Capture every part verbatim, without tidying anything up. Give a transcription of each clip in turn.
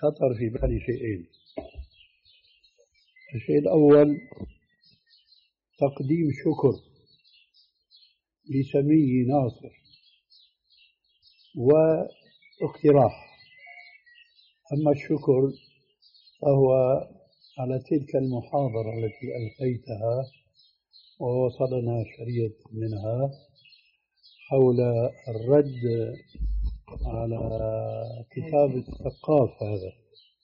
خطر في بالي شيئين. الشيء الأول تقديم شكر لسمي ناصر واقتراح. أما الشكر فهو على تلك المحاضرة التي ألقيتها ووصلنا شريط منها حول الرد على كتاب الثقاف هذا.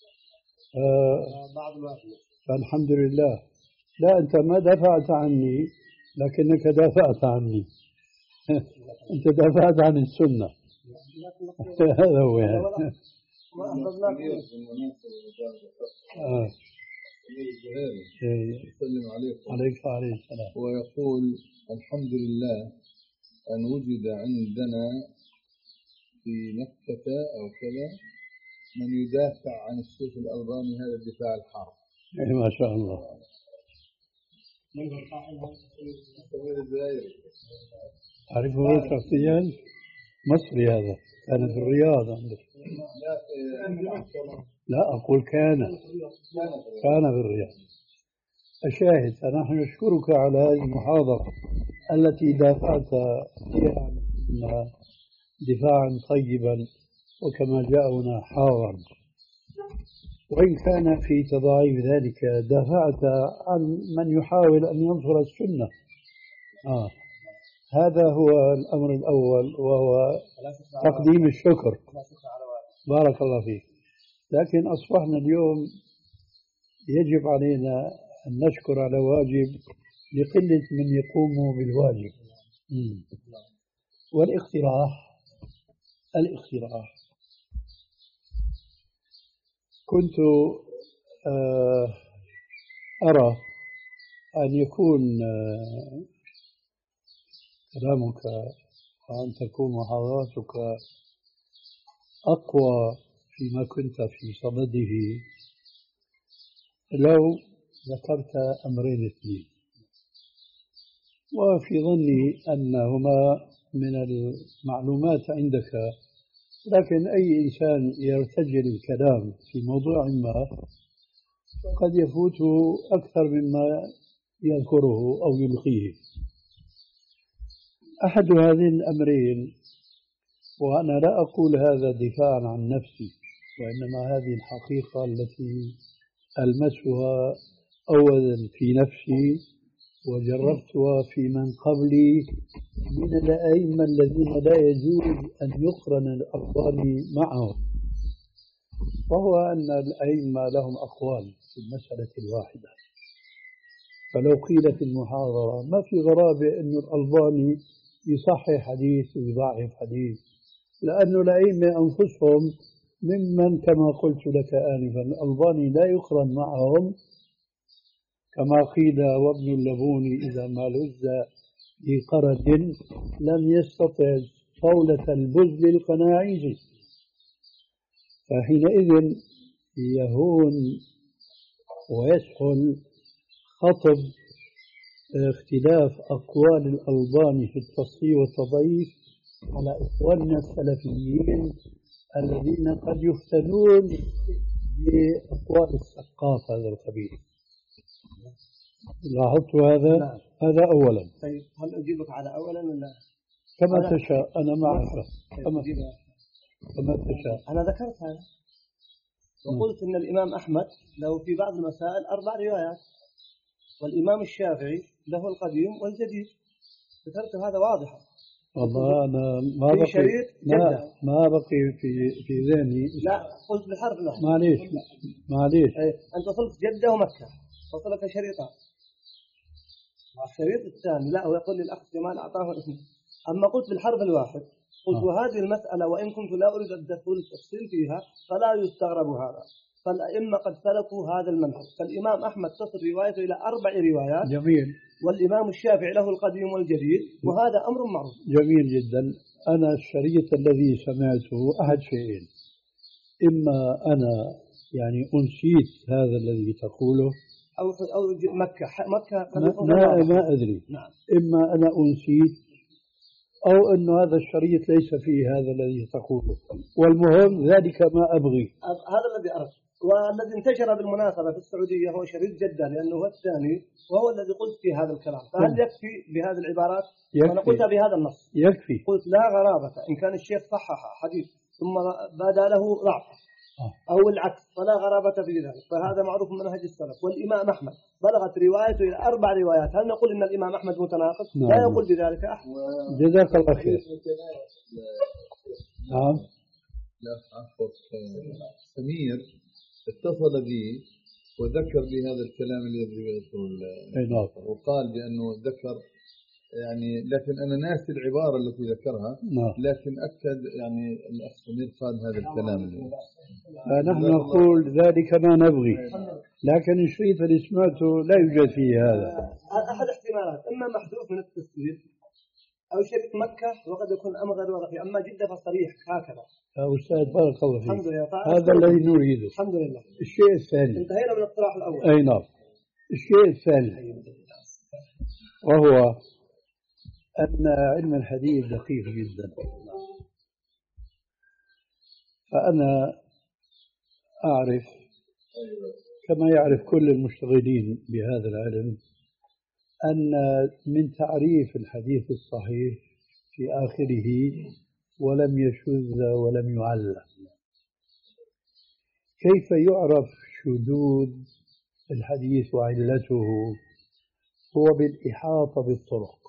فالحمد لله. لا أنت ما دافعت عني لكنك دافعت عني. أنت دافعت عن السنة. هذا هو يعني. آه. يسلم عليكم. عليك وعليه السلام. ويقول الحمد لله أن وجد عندنا في مكة أو كذا من يدافع عن الشيخ الألباني هذا الدفاع الحار. إيه ما شاء الله. تعرفه شخصيا؟ مصري هذا، كان في الرياض عندك. لا أقول كان كان في الرياض. الشاهد فنحن نشكرك على هذه المحاضرة التي دافعت فيها عنها دفاعا طيبا وكما جاءنا حارا، وإن كان في تضاعيف ذلك دافعت عن من يحاول أن ينصر السنة. آه. هذا هو الأمر الأول، وهو تقديم الشكر. بارك الله فيك. لكن أصبحنا اليوم يجب علينا أن نشكر على واجب لقلة من يقوم بالواجب. مم. والاقتراح الاقتراح كنت أرى أن يكون كلامك وأن تكون محاضراتك أقوى فيما كنت في صدده لو ذكرت أمرين اثنين، وفي ظني أنهما من المعلومات عندك، لكن أي إنسان يرتجل الكلام في موضوع ما قد يفوته أكثر مما يذكره أو يلقيه. أحد هذين الأمرين، وأنا لا أقول هذا دفاعا عن نفسي، وإنما هذه الحقيقة التي ألمسها أولا في نفسي وجربتها في من قبلي من الأئمة الذين لا يجوز أن يقرن الأقوال معهم، وهو أن الأئمة لهم أقوال في المسألة الواحدة. فلو قيل في المحاضرة ما في غرابة أن الألباني يصحح حديث ويضعف حديث، لأن الأئمة أنفسهم ممن كما قلت لك آنفا الألباني لا يقرن معهم، كما قيل وابن اللبون إذا ما لز بقرد لم يستطع صولة البذل القناعيز. فحينئذ يهون ويسهل خطب اختلاف أقوال الألباني في التصحيح والتضعيف على إخواننا السلفيين الذين قد يفتنون بأقوال الثقافة هذا القبيل. لاحظت هذا؟ نعم. هذا أولا. طيب هل أجيبك على أولا ولا؟ كما أنا تشاء، أنا معك. كما, كما تشاء. أنا ذكرت هذا وقلت إن الإمام أحمد له في بعض المسائل أربع روايات، والإمام الشافعي له القديم والجديد. ذكرت هذا واضحا. والله أنا ما في بقي شريط ما, ما بقي في في ذهني. لا قلت بالحرف لا. معليش معليش. أنت قلت جدة ومكة فصلك شريطان. الشريط الثاني لا، هو يقول للأخ جمال أعطاه اسمه. أما قلت بالحرف الواحد قلت آه. وهذه المسألة وإن كنت لا أريد الدخول التفصيل فيها فلا يستغرب هذا، فالأئمة قد سلكوا هذا المنهج. فالإمام أحمد تصل روايته إلى أربع روايات. جميل. والإمام الشافعي له القديم والجديد، وهذا أمر معروف. جميل جدا. أنا الشريط الذي سمعته أحد شيئين: إما أنا يعني أنسيت هذا الذي تقوله أو أو مكة مكة ما, ما, ما أدري. نعم. إما أنا أنسيت أو أن هذا الشريط ليس فيه هذا الذي تقوله. والمهم ذلك ما أبغي. هذا الذي أردت. والذي انتشر بالمناسبة في السعودية هو شريط جدة، لأنه هو الثاني وهو الذي قلت فيه هذا الكلام. فهل يكفي بهذه العبارات؟ يكفي. أنا قلتها بهذا النص. يكفي. قلت لا غرابة إن كان الشيخ صحح حديث ثم بدا له ضعف أو العكس فلا غرابة في ذلك، فهذا معروف من منهج السلف. والإمام أحمد بلغت روايته إلى أربع روايات، هل نقول إن الإمام أحمد متناقض؟ نعم. لا يقول بذلك أحد. جزاك الله خير. نعم. لا عفوا سمير اتصل بي وذكر لي هذا الكلام الذي يذكره وقال بأنه ذكر يعني، لكن أنا ناسي العبارة التي ذكرها. نعم. لكن أكد يعني الأخ سمير قال هذا الكلام اللي فنحن نقول ذلك ما نبغي، لكن الشريط اللي سمعته لا يوجد فيه هذا. أحد احتمالات، إما محذوف من التسجيل أو شريط مكة وقد يكون أمغر وغفي، أما جدة فصريح هكذا. يا أستاذ بارك الله فيك. الحمد لله. هذا الذي نريده. الحمد لله. الشيء الثاني. انتهينا من الاقتراح الأول. أي نعم. الشيء الثاني وهو أن علم الحديث دقيق جدا. فأنا أعرف كما يعرف كل المشتغلين بهذا العلم أن من تعريف الحديث الصحيح في آخره ولم يشذ ولم يعل. كيف يعرف شذوذ الحديث وعلته؟ هو بالإحاطة بالطرق.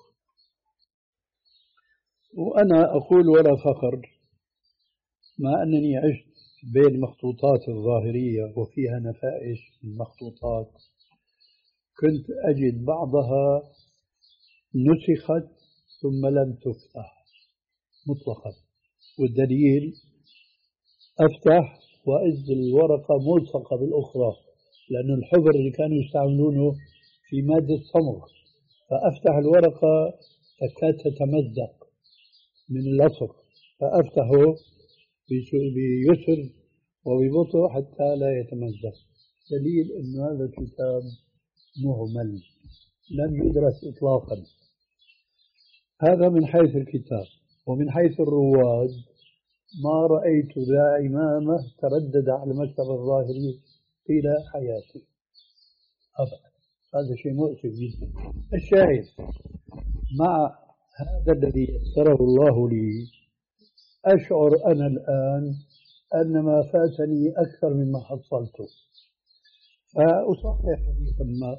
وأنا أقول ولا فخر، مع أنني عشت بين المخطوطات الظاهرية وفيها نفائش المخطوطات، كنت أجد بعضها نسخت ثم لم تفتح مطلقا، والدليل أفتح وإذ الورقة ملصقة بالأخرى، لأن الحبر اللي كانوا يستعملونه في مادة صمغ، فأفتح الورقة تكاد تتمزق من اللصق، فأفتحه بيسر وببطء حتى لا يتمزق. دليل أن هذا الكتاب مهمل لم يدرس إطلاقا. هذا من حيث الكتاب. ومن حيث الرواد ما رأيت ذا إمامة تردد على المكتب الظاهري طيلة حياتي أبدا. هذا شيء مؤسف جدا. الشاهد مع هذا الذي يسره الله لي أشعر أنا الآن أن ما فاتني أكثر مما حصلته، فأصحح حديثا ما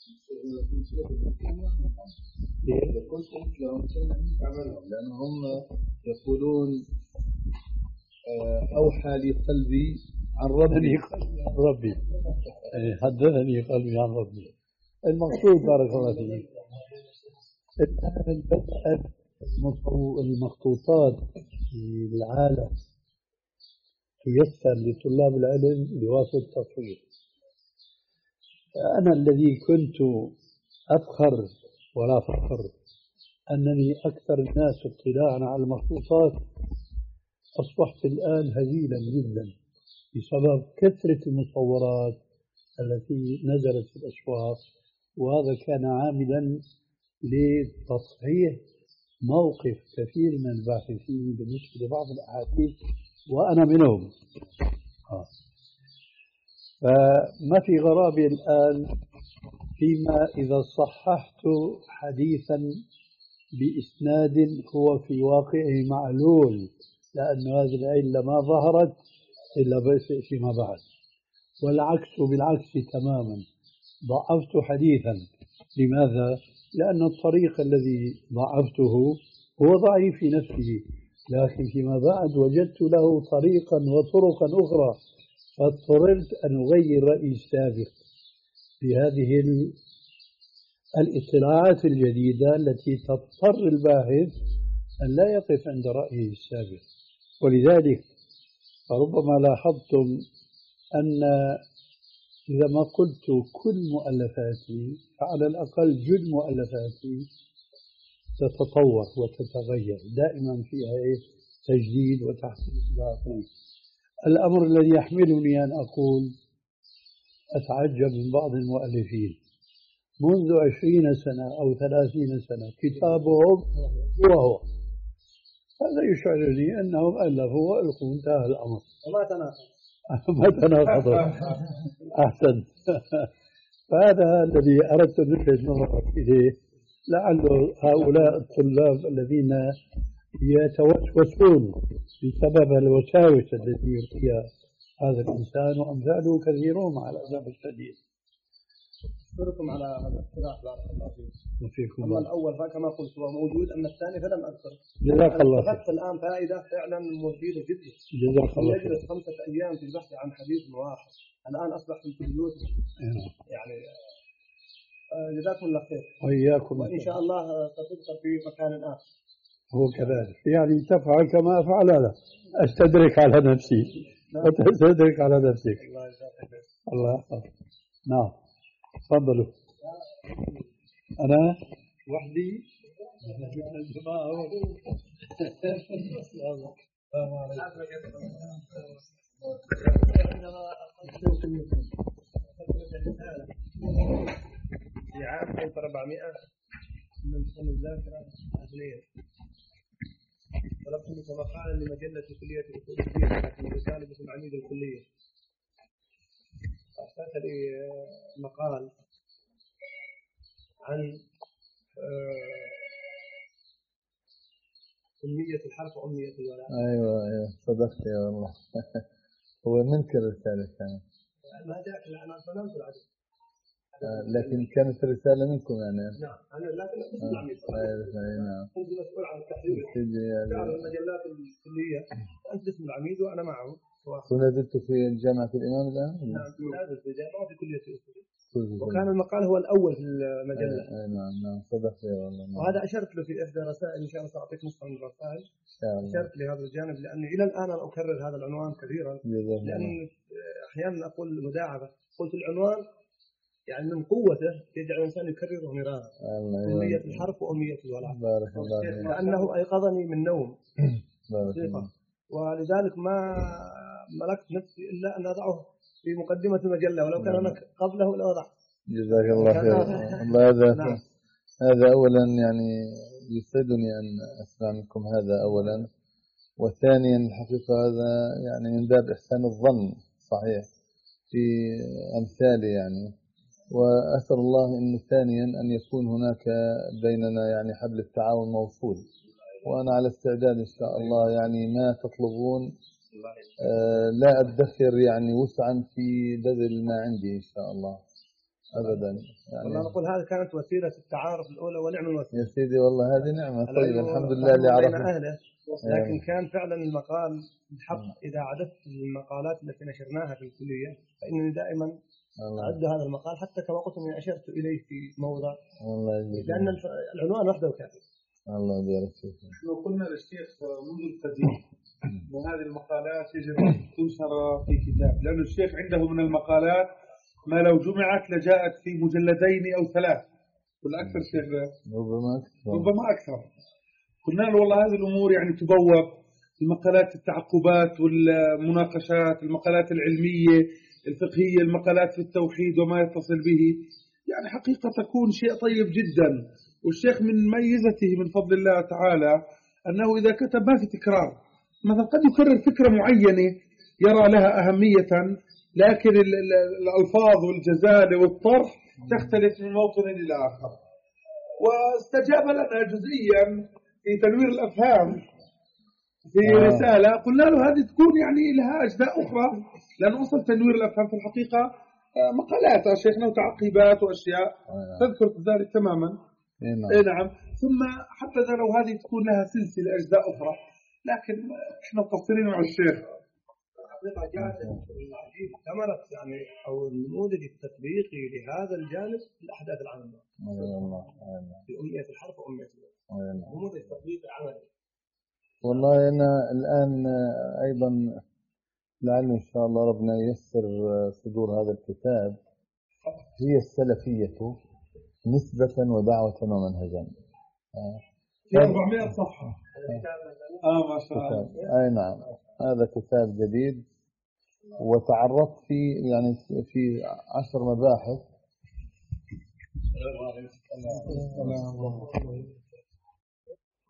لأنهم يقولون أوحى لي قلبي عن ربي عن ربي حدثني قلبي عن ربي. المقصود بارك الله فيك الآن بدأت المخطوطات في العالم تيسر لطلاب العلم بواسطة التصوير. أنا الذي كنت أفخر ولا فخر أنني أكثر الناس اطلاعا على المخطوطات، أصبحت الآن هزيلا جدا بسبب كثرة المصورات التي نزلت في الأسواق، وهذا كان عاملا لتصحيح موقف كثير من الباحثين بالنسبة لبعض الأحاديث وأنا منهم. آه. فما في غرابة الآن فيما إذا صححت حديثا بإسناد هو في واقعه معلول، لأن هذه العلة ما ظهرت إلا فيما بعد، والعكس بالعكس تماما. ضعفت حديثا، لماذا؟ لأن الطريق الذي ضعفته هو ضعيف في نفسه، لكن فيما بعد وجدت له طريقا وطرقا أخرى، فاضطررت أن أغير رأيي السابق بهذه الاطلاعات الجديدة التي تضطر الباحث أن لا يقف عند رأيه السابق. ولذلك فربما لاحظتم أن إذا ما قلت كل مؤلفاتي فعلى الأقل جل مؤلفاتي تتطور وتتغير، دائما فيها إيه؟ تجديد وتحسين. الأمر الذي يحملني أن أقول أتعجب من بعض المؤلفين منذ عشرين سنة أو ثلاثين سنة كتابهم هو هو هذا يشعرني أنهم ألفوا وألقوا انتهى الأمر. وما تناقض. ما تناقض. أحسن. فهذا الذي أردت أن ألفت نظرك إليه، لعل هؤلاء الطلاب الذين يتوسوسون بسبب الوساوس التي يلقيها هذا الإنسان وأمثاله كثيرون مع الأسف الشديد. أشكركم على هذا الاقتراح بارك الله فيكم. وفيكم. أما الأول فكما قلت هو موجود، أما الثاني فلم أذكر. جزاك الله خير. أخذت الآن فائدة فعلا مفيدة جدا. جزاك الله خير. يجلس خمسة أيام في البحث عن حديث واحد، الآن أصبح في البيوت يعني. جزاكم الله خير. وإياكم. وإن شاء الله ستذكر في مكان آخر. هو كذلك يعني تفعل كما أفعل أنا، أستدرك على نفسي وتستدرك على نفسك. الله يحفظك. نعم تفضلوا. أنا وحدي. في عام ألف وأربعمائة من سنة الذاكرة أهلية طلبت منكم مقالا لمجلة كلية أصول الدين لكن الرسالة باسم عميد الكلية. أرسلت لي مقال عن أمية الحرف وأمية الولاء. أيوة أيوة صدقت يا والله. هو منكر الرسالة كانت. ما جاء لأن أنا فنمت العدد. لكن كانت الرسالة منكم يعني. نعم أنا لكن باسم العميد. نعم. كنت مسؤول عن التحرير. عن المجلات الكلية. أنت باسم العميد وأنا معه. ونزلت في جامعة الإمام الآن؟ نعم نازل في جامعة في كلية الأصول. وكان المقال هو الأول في المجلة. أي نعم نعم صدقت يا والله. وهذا أشرت له في إحدى رسائل، إن شاء الله سأعطيك نسخة من الرسائل. أشرت لهذا الجانب لأني إلى الآن أنا أكرر هذا العنوان كثيرا، لأن أحيانا أقول مداعبة، قلت العنوان يعني من قوته يجعل الإنسان يكرره مرارا. أمية الحرف وأمية الولاء. بارك الله فيك. لأنه أيقظني من نوم. بارك الله. ولذلك ما ملكت نفسي إلا أن أضعه في مقدمة المجلة، ولو كان هناك قبله لوضع. جزاك الله خير. الله هذا نعم. هذا أولا يعني يسعدني أن أسمع منكم هذا أولا، وثانيا الحقيقة هذا يعني من باب إحسان الظن صحيح في أمثالي يعني، وأسأل الله إنه ثانيا أن يكون هناك بيننا يعني حبل التعاون موصول، وأنا على استعداد إن شاء الله يعني ما تطلبون آه لا أدخر يعني وسعا في بذل ما عندي إن شاء الله أبدا يعني. والله نقول هذه كانت وسيلة التعارف الأولى ونعم الوسيلة. يا سيدي والله هذه نعمة طيب الحمد لله اللي عرفنا. لكن كان فعلا المقال الحق إذا عددت المقالات التي نشرناها في الكلية فإنني دائما أعد هذا المقال حتى كما قلت أني أشرت إليه في موضع الله لأن العنوان وحده كافي. الله يبارك فيك. لو قلنا للشيخ منذ القديم وهذه المقالات يجب أن تنشر في كتاب، لأن الشيخ عنده من المقالات ما لو جمعت لجاءت في مجلدين أو ثلاث والأكثر شيخ ربما أكثر ربما أكثر. قلنا له والله هذه الأمور يعني تبوب المقالات التعقبات والمناقشات، المقالات العلمية الفقهية، المقالات في التوحيد وما يتصل به، يعني حقيقة تكون شيء طيب جدا. والشيخ من ميزته من فضل الله تعالى أنه إذا كتب ما في تكرار، مثلا قد يكرر فكرة معينة يرى لها أهمية لكن الألفاظ والجزالة والطرح تختلف من موطن إلى آخر. واستجاب لنا جزئيا في تنوير الأفهام في آه. رسالة قلنا له هذه تكون يعني لها أجزاء أخرى، لأن أصل تنوير الأفهام في الحقيقة مقالات شيخنا وتعقيبات وأشياء آه. تذكر ذلك تماما. إيه نعم. ثم حتى لو هذه تكون لها سلسلة أجزاء أخرى، لكن إحنا مقصرين مع الشيخ. الحقيقة جاءت العجيب ثمرة يعني أو النموذج التطبيقي لهذا الجانب في الأحداث العامة. في أمية الحرف وأمية الولاء. نموذج تطبيقي عملي. والله أنا الآن أيضا لعل إن شاء الله ربنا ييسر صدور هذا الكتاب، هي السلفية نسبة ودعوة ومنهجا. في أربعمائة صفحة. آه ما شاء الله. أي نعم هذا كتاب جديد، وتعرضت في يعني في عشر مباحث.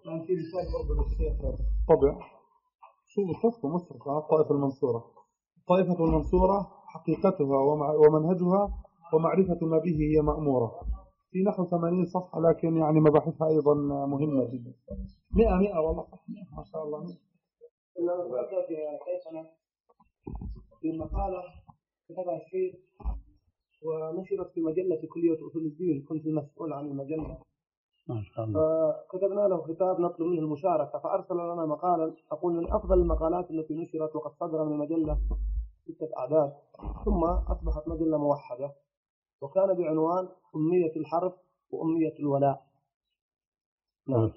يعني في رسالة برضه للشيخ طبع شو بخصه مصر على الطائفة المنصورة. الطائفة المنصورة حقيقتها ومنهجها ومعرفة ما به هي مأمورة، في نحو ثمانين صفحة، لكن يعني مباحثها أيضا مهمة جدا. مئة مئة والله صح، مئة ما شاء الله مئة. في مقالة كتبها الشيخ ونشرت في مجلة كلية أصول الدين، كنت المسؤول عن المجلة. ما شاء الله. فكتبنا له خطاب نطلب منه المشاركة، فأرسل لنا مقالا أقول من أفضل المقالات التي نشرت وقد صدر من المجلة ستة أعداد، ثم أصبحت مجلة موحدة، وكان بعنوان أمية الحرب وأمية الولاء. نعم.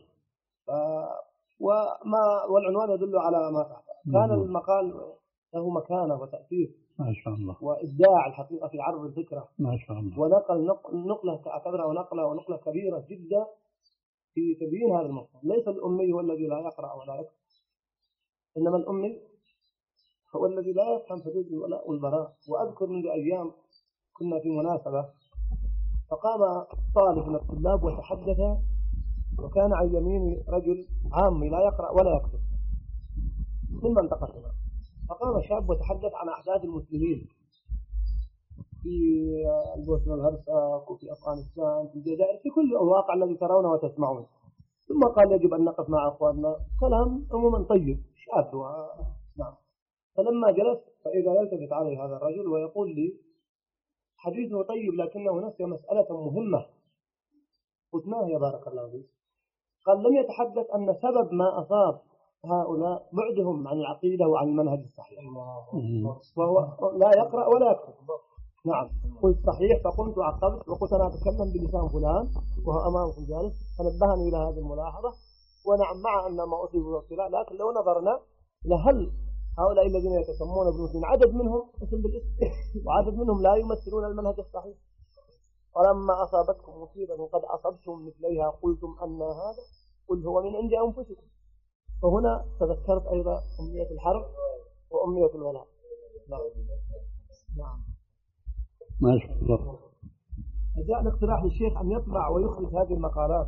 وما والعنوان يدل على ما تحت. كان المقال له مكانة وتأثير ما شاء الله، وإبداع الحقيقة في عرض الفكرة ما شاء الله، ونقل نقلة أعتبرها نقلة ونقلة كبيرة جدا في تبيين هذا المفهوم. ليس الأمي هو الذي لا يقرأ ولا يكتب، إنما الأمي هو الذي لا يفهم حدود الولاء والبراء. وأذكر منذ أيام كنا في مناسبة فقام طالب من الطلاب وتحدث، وكان عن يميني رجل عامي لا يقرأ ولا يكتب من منطقتنا، فقام شاب وتحدث عن أحداث المسلمين في البوسنة والهرسك وفي أفغانستان في الجزائر في كل الواقع الذي ترونه وتسمعون، ثم قال يجب أن نقف مع أخواننا. كلام عموما طيب شاب و... نعم. فلما جلست فإذا يلتفت علي هذا الرجل ويقول لي حديثه طيب لكنه نسي مسألة مهمة. قلت ما هي بارك الله فيك؟ قال لم يتحدث أن سبب ما أصاب هؤلاء بعدهم عن العقيدة وعن المنهج الصحيح، وهو لا يقرأ ولا يكتب. نعم. قلت صحيح، فقمت وعقبت وقلت أنا أتكلم بلسان فلان وهو أمامكم جالس، فنبهني إلى هذه الملاحظة. ونعم مع أن ما أصيبوا بالابتلاء، لكن لو نظرنا لهل هؤلاء الذين يتسمون بالمسلمين عدد منهم اسم بالاسم وعدد منهم لا يمثلون المنهج الصحيح. ولما أصابتكم مصيبة قد أصبتم مثليها قلتم أن هذا، قل هو من عند أنفسكم. فهنا تذكرت أيضا أمية الحرب وأمية الولاء. نعم. نعم. ما شاء الله. جاء الاقتراح للشيخ أن يطبع ويخرج هذه المقالات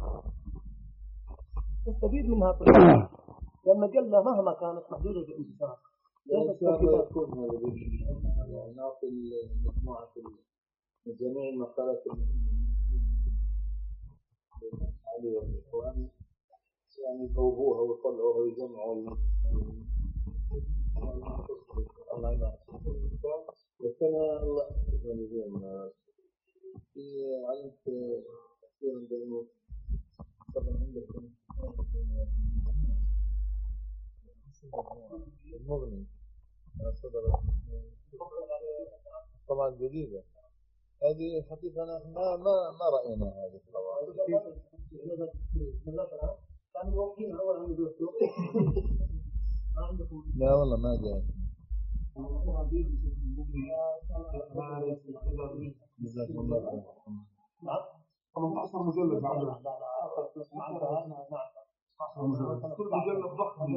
تستفيد منها طبعا، والمجلة مهما كانت محدودة الانتشار ليست كذا. نعطي المجموعة من جميع المقالات علي والإخوان يعني يصوبوها ويطلعوها ويجمعوا الله يبارك. بس أنا الله يعني زين في علمت كثير من الأمور طبعا عندكم المغني صدر طبعا جديدة هذه الحقيقة أنا ما ما ما رأينا هذه لا والله ما جاء. جزاكم الله خير. خمسة عشر مجلد كل مجلد ضخم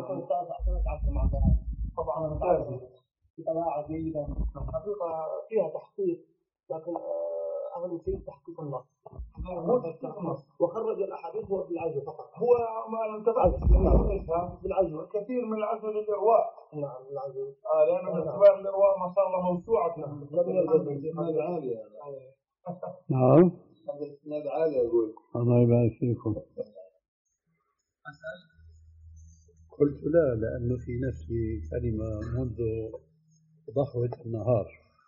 طبعا بطباعة جيدة حقيقة فيها تحقيق، لكن أهم شيء تحقيق النص وخرج الأحاديث هو بالعزو فقط. هو ما انتبهت بالعزو كثير من العزو للإرواء. نعم بالعزو. آه لأن باعتبار الإرواء ما شاء الله موسوعة. نعم. لم يلزم إسناد عالي. نعم. هذا إسناد عالي أقول. الله يبارك فيكم. قلت لا، لأنه في نفسي كلمة منذ ضحوة النهار.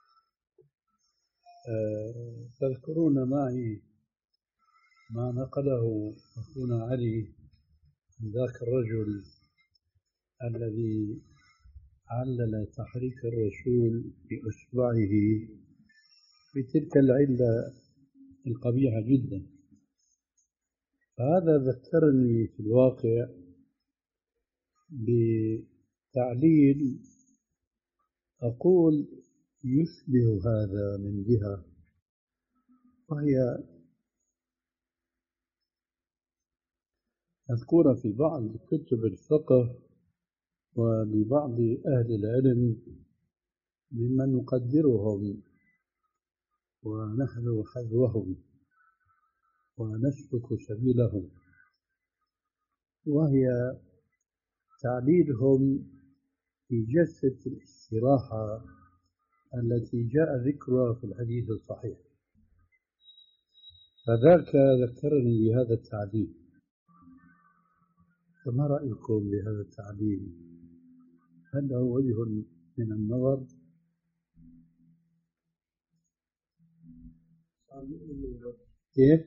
أه تذكرون معي ما نقله أخونا علي من ذاك الرجل الذي علل تحريك الرسول بإصبعه بتلك العلة القبيحة جدا. فهذا ذكرني في الواقع بتعليل أقول يشبه هذا من جهة، وهي مذكورة في بعض كتب الفقه ولبعض أهل العلم ممن نقدرهم ونحن حذوهم ونسلك سبيلهم. وهي تعليلهم في جلسة الاستراحة التي جاء ذكرها في الحديث الصحيح. فذاك ذكرني بهذا التعليل، فما رأيكم بهذا التعليل؟ هل له وجه من النظر؟ كيف؟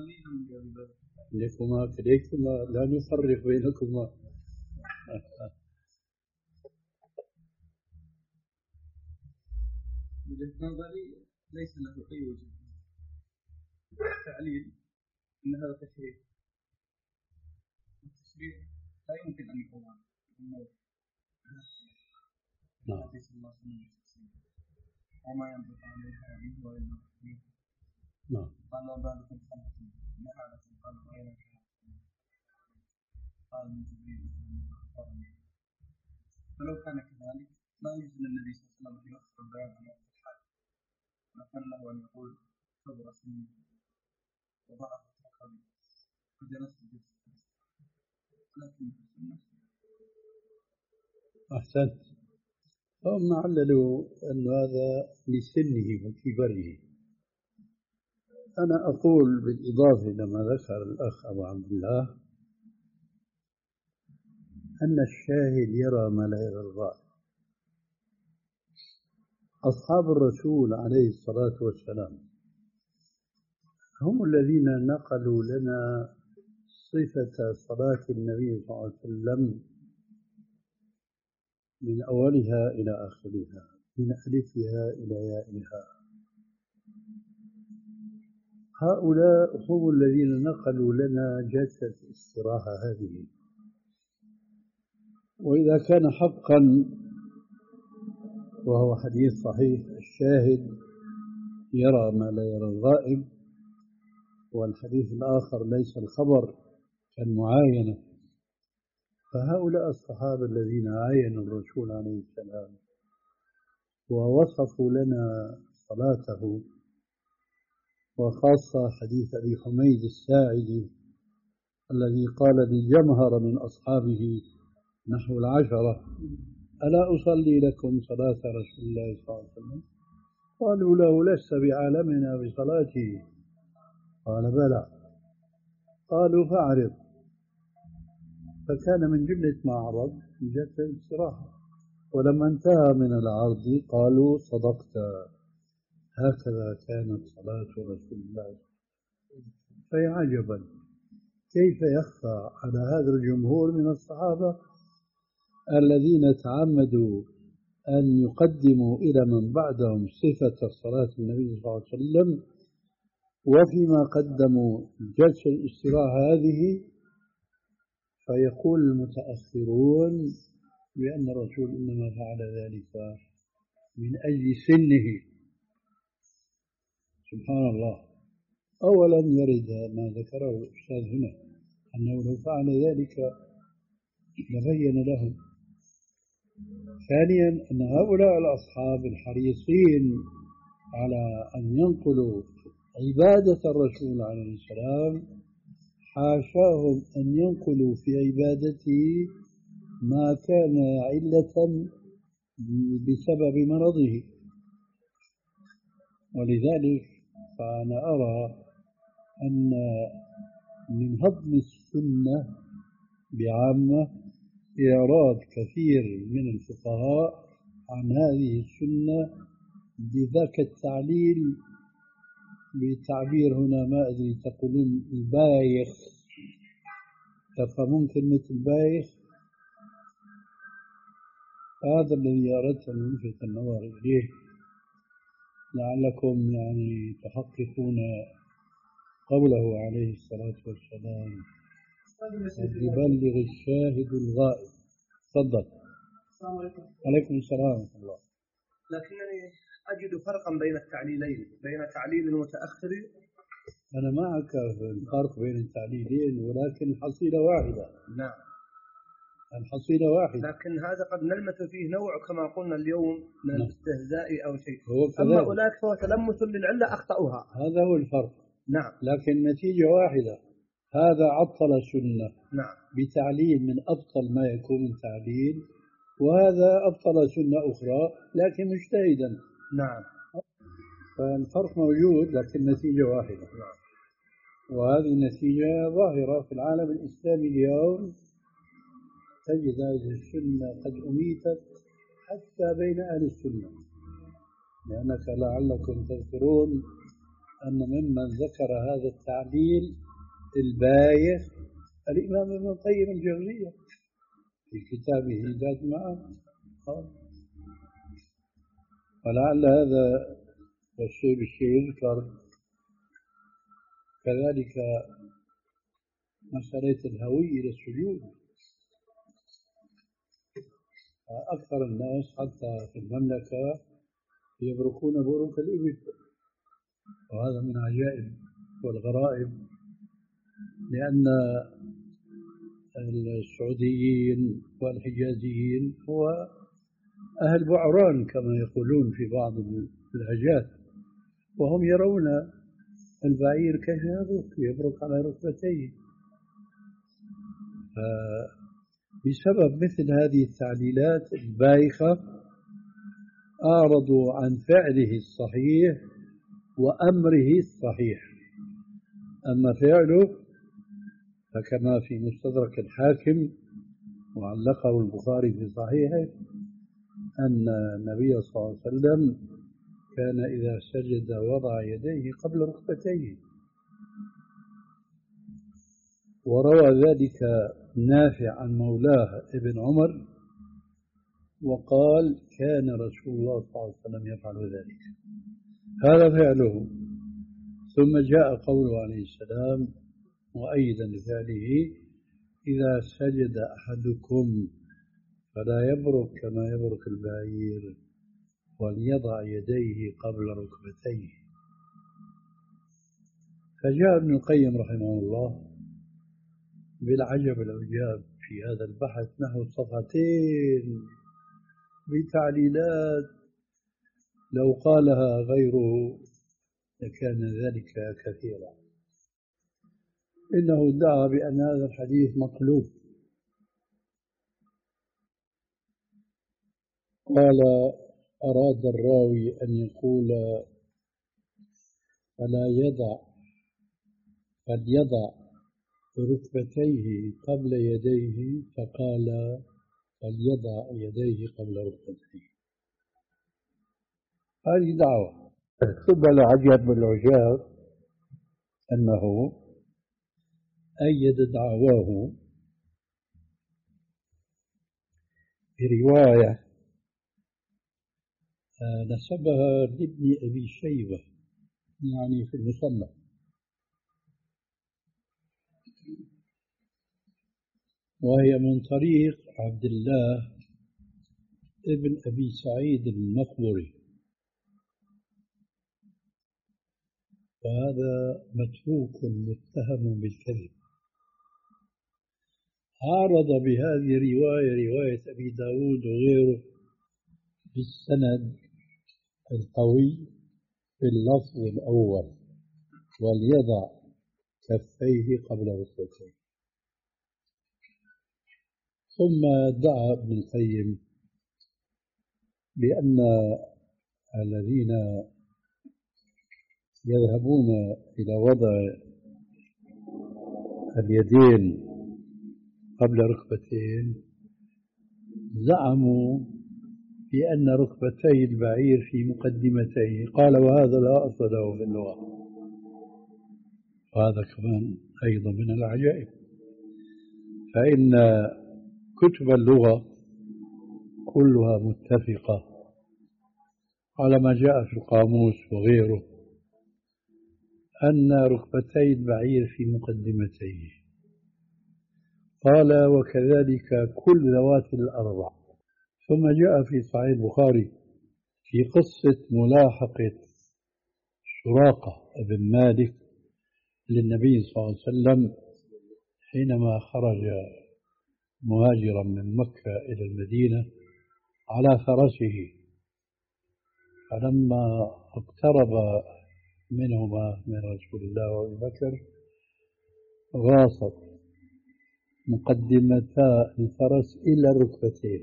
لكما كليكما لا نفرق بينكما. وجهة نظري ليس له أي وجه. التعليل أن هذا تشريع، التشريع لا يمكن أن يكون نعم. وما ينطق عن الهوى إن هو إلا وحي. نعم. قال ما بالكم خلقتم نحالة قال غير قال من جبريل أخبرني. فلو كان كذلك لا يمكن النبي صلى الله عليه وسلم أن يؤخر البيان عن وقت الحاجة، ما كان له أن يقول كبر سني وضعف رقبي وجلست جلسة، لكن أحسنت. هم عللوا أن هذا لسنه وكبره. أنا أقول بالإضافة لما ذكر الأخ أبو عبد الله أن الشاهد يرى ما لا يرى الغائب. أصحاب الرسول عليه الصلاة والسلام هم الذين نقلوا لنا صفة صلاة النبي صلى الله عليه وسلم من أولها إلى آخرها، من ألفها إلى يائها. هؤلاء هم الذين نقلوا لنا جلسة الاستراحة هذه. وإذا كان حقا وهو حديث صحيح الشاهد يرى ما لا يرى الغائب، والحديث الآخر ليس الخبر كالمعاينة، فهؤلاء الصحابة الذين عاينوا الرسول عليه السلام ووصفوا لنا صلاته، وخاصة حديث أبي حميد الساعدي الذي قال لجمهر من أصحابه نحو العشرة: ألا أصلي لكم صلاة رسول الله صلى الله عليه وسلم؟ قالوا له: لست بعالمنا بصلاته. قال: بلى. قالوا: فاعرض. فكان من جملة ما عرض جلسة الاستراحة، ولما انتهى من العرض قالوا: صدقت، هكذا كانت صلاة رسول الله. فيا عجبا كيف يخفى على هذا الجمهور من الصحابة الذين تعمدوا أن يقدموا إلى من بعدهم صفة صلاة النبي صلى الله عليه وسلم، وفيما قدموا جلسة الاستراحة هذه فيقول المتأخرون بأن الرسول إنما فعل ذلك من أجل سنه. سبحان الله. أولا يرد ما ذكره الأستاذ هنا أنه لو فعل ذلك لبين لهم. ثانيا أن هؤلاء الأصحاب الحريصين على أن ينقلوا عبادة الرسول عليه السلام حاشاهم أن ينقلوا في عبادته ما كان علة بسبب مرضه. ولذلك فأنا أرى أن من هضم السنة بعامة إعراض كثير من الفقهاء عن هذه السنة بذاك التعليل بتعبير هنا ما أدري تقولون البايخ، تفهمون كلمة البايخ؟ هذا الذي أردت أن ألفت النظر إليه لعلكم يعني تحققون قوله عليه الصلاة والسلام: يبلغ الشاهد الغائب. تفضل. السلام عليكم. عليكم السلام ورحمة الله. لكنني أجد فرقا بين التعليلين، بين تعليل المتأخر. أنا معك في الفرق بين التعليلين، ولكن الحصيلة واحدة. نعم. الحصيلة واحدة. لكن هذا قد نلمس فيه نوع كما قلنا اليوم من نعم. الاستهزاء أو شيء. أما أولئك فهو تلمس للعلة أخطأوها. هذا هو الفرق. نعم. لكن النتيجة واحدة. هذا عطل سنة نعم بتعليل من أبطل ما يكون من تعليل، وهذا أبطل سنة أخرى لكن مجتهدا. نعم. فالفرق موجود لكن النتيجة واحدة. نعم. وهذه النتيجة ظاهرة في العالم الإسلامي اليوم. تجد هذه السنة قد أميتت حتى بين أهل السنة، لأنك لعلكم تذكرون أن ممن ذكر هذا التعليل البايخ الإمام ابن القيم الجوزية في كتابه زاد المعاد. ولعل هذا والشيء بالشيء يذكر كذلك مسألة الهوي إلى السجود. أكثر الناس حتى في المملكة يبركون بروك الإبل، وهذا من عجائب والغرائب، لأن السعوديين والحجازيين هو أهل بعران كما يقولون في بعض اللهجات، وهم يرون البعير كيف يبرك يبرك على ركبتيه. بسبب مثل هذه التعليلات البايخة أعرضوا عن فعله الصحيح وأمره الصحيح. أما فعله فكما في مستدرك الحاكم وعلقه البخاري في صحيحه أن النبي صلى الله عليه وسلم كان إذا سجد وضع يديه قبل ركبتيه. وروى ذلك نافع عن مولاه ابن عمر وقال كان رسول الله صلى الله عليه وسلم يفعل ذلك. هذا فعله. ثم جاء قوله عليه السلام مؤيدا لفعله إذا سجد أحدكم فلا يبرك كما يبرك البعير وليضع يديه قبل ركبتيه. فجاء ابن القيم رحمه الله بالعجب العجاب في هذا البحث نحو صفحتين بتعليلات لو قالها غيره لكان ذلك كثيرا. إنه ادعى بأن هذا الحديث مقلوب. قال أراد الراوي أن يقول فلا يضع فليضع ركبتيه قبل يديه فقال فليضع يديه قبل ركبتيه. هذه دعوة. ثم العجب بالعجاب أنه أيد دعواه برواية نسبها لابن أبي شيبة يعني في المصنف، وهي من طريق عبد الله ابن أبي سعيد المقبري، وهذا متروك متهم بالكذب. عارض بهذه الرواية رواية أبي داود وغيره بالسند القوي في اللفظ الأول وليضع كفيه قبل ركبتيه. ثم دعا ابن القيم بأن الذين يذهبون إلى وضع اليدين قبل ركبتين زعموا بأن ركبتي البعير في مقدمتيه. قال وهذا لا أصل له في اللغة. وهذا كمان أيضا من العجائب، فإن كتب اللغة كلها متفقة على ما جاء في القاموس وغيره أن ركبتي البعير في مقدمتيه. قال وكذلك كل ذوات الأربع. ثم جاء في صحيح البخاري في قصة ملاحقة سراقة بن مالك للنبي صلى الله عليه وسلم حينما خرج مهاجرا من مكة إلى المدينة على فرسه، فلما اقترب منهما من رسول الله وأبي بكر غاصت مقدمتا الفرس إلى الركبتين.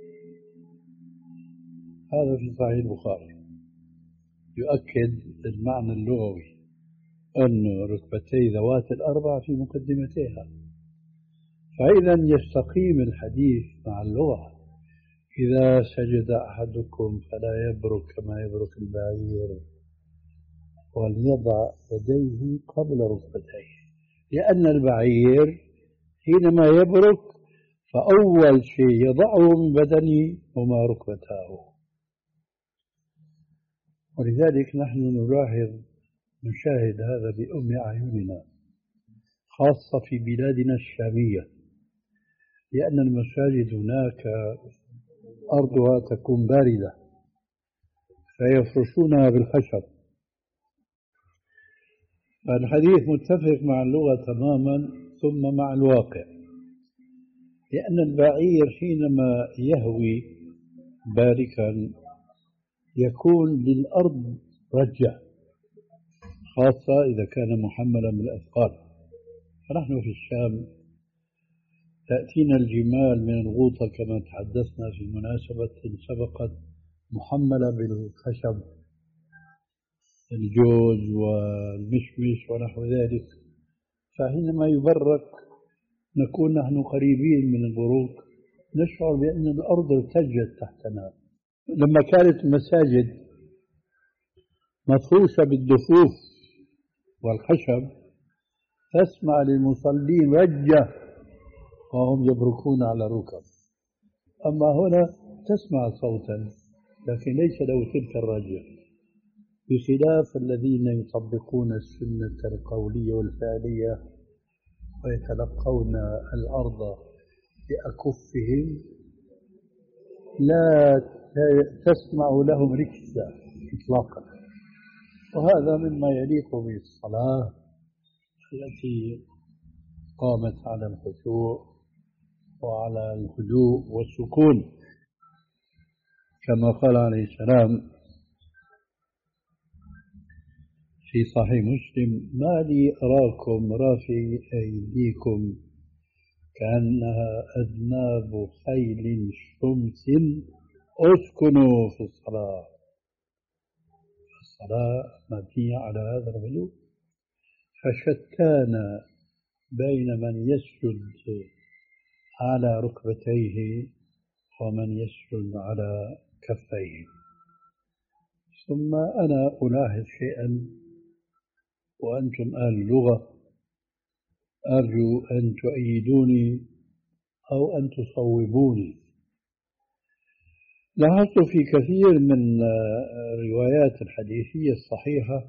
هذا في صحيح البخاري يؤكد المعنى اللغوي أن ركبتي ذوات الأربع في مقدمتيها. فإذا يستقيم الحديث مع اللغة. إذا سجد أحدكم فلا يبرك كما يبرك البعير، وليضع يديه قبل ركبتيه، لأن البعير حينما يبرك فأول شيء يضعه من بدنه هما ركبتاه. ولذلك نحن نلاحظ نشاهد هذا بأم أعيننا، خاصة في بلادنا الشامية، لأن المساجد هناك أرضها تكون باردة فيفرشونها بالخشب. فالحديث متفق مع اللغة تماما ثم مع الواقع، لأن البعير حينما يهوي باركا يكون للأرض رجع، خاصة إذا كان محملا بالأثقال. فنحن في الشام تأتينا الجمال من الغوطة كما تحدثنا في مناسبة سبقت، محملة بالخشب، الجوز والمشمش ونحو ذلك. فحينما يبرك نكون نحن قريبين من البروك، نشعر بأن الأرض ارتجت تحتنا. لما كانت المساجد مفروشة بالدفوف والخشب تسمع للمصلين رجة وهم يبركون على الركب. أما هنا تسمع صوتا لكن ليس له تلك الرجة، بخلاف الذين يطبقون السنة القولية والفعلية ويتلقون الأرض بأكفهم لا تسمع لهم ركزة إطلاقا. وهذا مما يليق بالصلاة التي قامت على الخشوع وعلى الهدوء والسكون، كما قال عليه السلام في صحيح مسلم: ما لي أراكم رافعي أيديكم كأنها أذناب خيل شمس اسكنوا في الصلاة. الصلاة مبنية على هذا الهدوء. فشتان بين من يسجد على ركبتيه ومن يسجد على كفيه. ثم أنا ألاحظ شيئا وأنتم أهل اللغة، أرجو أن تؤيدوني أو أن تصوبوني. لاحظت في كثير من الروايات الحديثية الصحيحة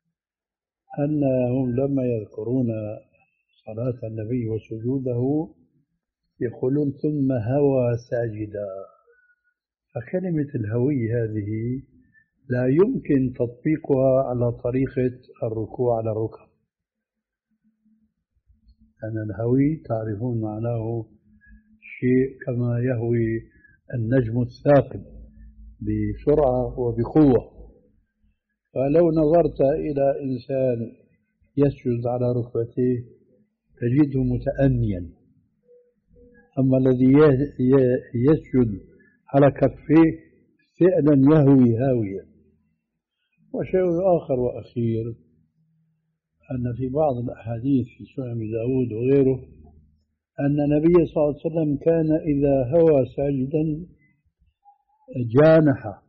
أنهم لما يذكرون صلاة النبي وسجوده يقولون ثم هوى ساجدا. فكلمة الهوي هذه لا يمكن تطبيقها على طريقة الركوع على الركب، لأن الهوي تعرفون معناه شيء كما يهوي النجم الثاقب بسرعة وبقوة. فلو نظرت إلى إنسان يسجد على ركبتيه تجده متأنيا، أما الذي يسجد على كفيه فعلا يهوي هاويا. وشيء آخر وأخير أن في بعض الأحاديث في سنن داود وغيره أن النبي صلى الله عليه وسلم كان إذا هوى ساجدا جانح.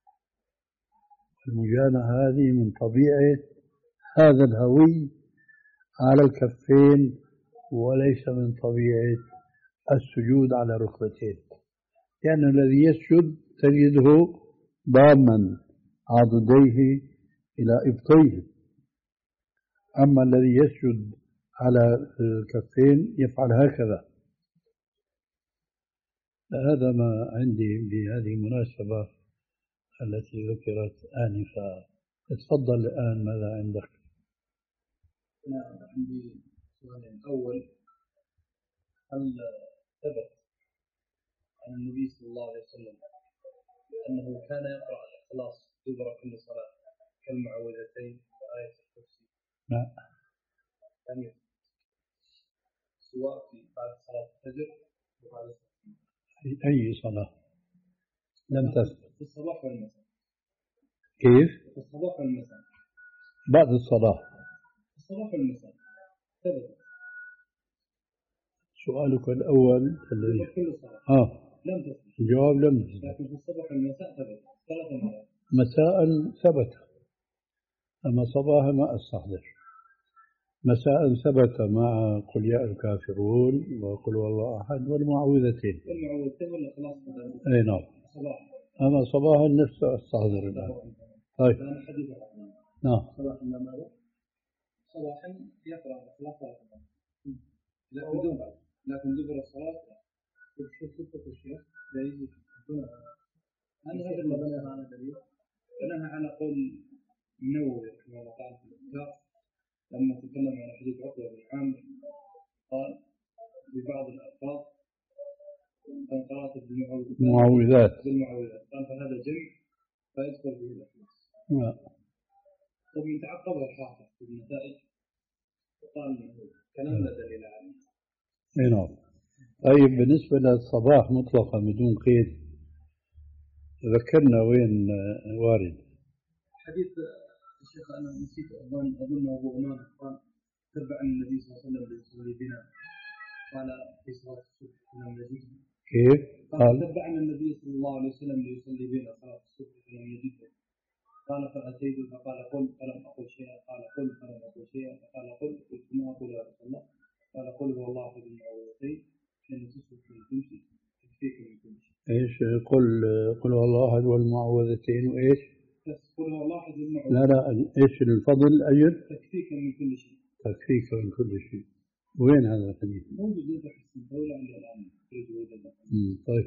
المجانحة هذه من طبيعة هذا الهوي على الكفين وليس من طبيعة السجود على ركبتين، لأن الذي يسجد تجده ضاما عضديه إلى إبطيه، أما الذي يسجد على الكفين يفعل هكذا. هذا ما عندي بهذه المناسبة التي ذكرت آنفا. اتفضل الآن، ماذا عندك؟ أنا عندي سؤالين. أول، هل ثبت عن النبي صلى الله عليه وسلم أنه كان يقرأ الإخلاص دبر كل صلاة كالمعوذتين وآية الكرسي؟ لا. ثانيا، سواء في بعد صلاة الفجر وبعد أي صلاة لم تثبت في الصباح والمساء. كيف؟ في الصباح والمساء بعد الصلاة في الصباح والمساء ثبت. سؤالك الأول الذي في كل صلاة آه لم تثبت، الجواب لم تثبت، لكن في الصباح والمساء ثبت ثلاث مرات. مساء ثبت، أما صباحا ما أستحضر. مساء ثبت مع قل يا الكافرون وقل والله أحد والمعوذتين. والمعوذتين ولا خلاص؟ أي نعم. صباح. أما صباحا نفسه أستحضر الآن. طيب. نعم. صباحا ماذا؟ صباحا يقرأ الصلاة ثلاثة، لكن دون بعد، لكن دبر الصلاة تشوف ستة أشياء لا يجوز. هل هذا المبنى على دليل؟ بناها على قول النووي رحمه الله تعالى في الإذكار لما تكلم عن حديث عقبة بن عامر قال ببعض الألفاظ كان قرأت بالمعوذات بالمعوذات قال فهذا جمع فيدخل به الإخلاص. نعم. ثم تعقبها الحافظ في النتائج وقال إنه كلام لا دليل عليه. أي نعم. طيب بالنسبة للصباح مطلقا بدون قيد ذكرنا وين وارد حديث الشيخ أنا نسيت أظن أظن أبو أمامة قال تبع النبي صلى الله عليه وسلم يصلي بنا قال في صلاة الصبح فلم نجده. كيف؟ قال تبعنا النبي صلى الله عليه وسلم ليصلي بنا صلاة الصبح فلم نجده قال فأتيت فقال قل فلم أقل شيئا قال قل فلم أقل شيئا فقال قل قلت ما أقول يا رسول الله قال قل هو الله أحد المعوذتين حين تصبح من تمشي تكفيك من كل شيء. ايش قل قل هو الله أحد والمعوذتين وايش؟ بس قل هو الله أحد المعوذتين. لا لا ايش الفضل أجر؟ تكفيك من كل شيء. تكفيك من كل شيء. وين هذا الحديث؟ موجود في حسن الدولة عندي الآن تريد. طيب.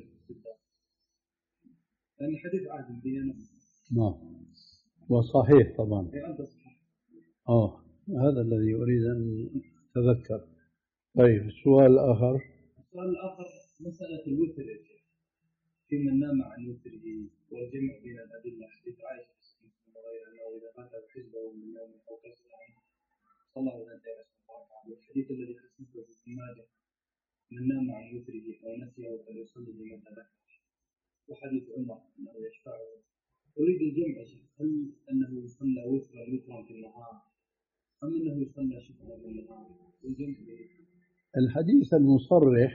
لأن الحديث عهد الديانة. نعم. وصحيح طبعا. أنت صحيح. آه هذا الذي أريد أن أتذكر. طيب السؤال الآخر. السؤال الآخر مسألة الوتر في من نام عن وتره والجمع بين الأدلة حديث عائشة وغير أنه إذا مات حزبه من نوم أو كسر عنه صلى الله عليه وسلم. والحديث الذي حسنته في ابن ماجه من نام عن وتره أو نسيه فليصلي بمن ذكر. وحديث عمر أنه يشفعه. أريد الجمع هل أنه يصلى وترا وترا في النهار أم أنه يصلى شفعا في النهار؟ الحديث المصرح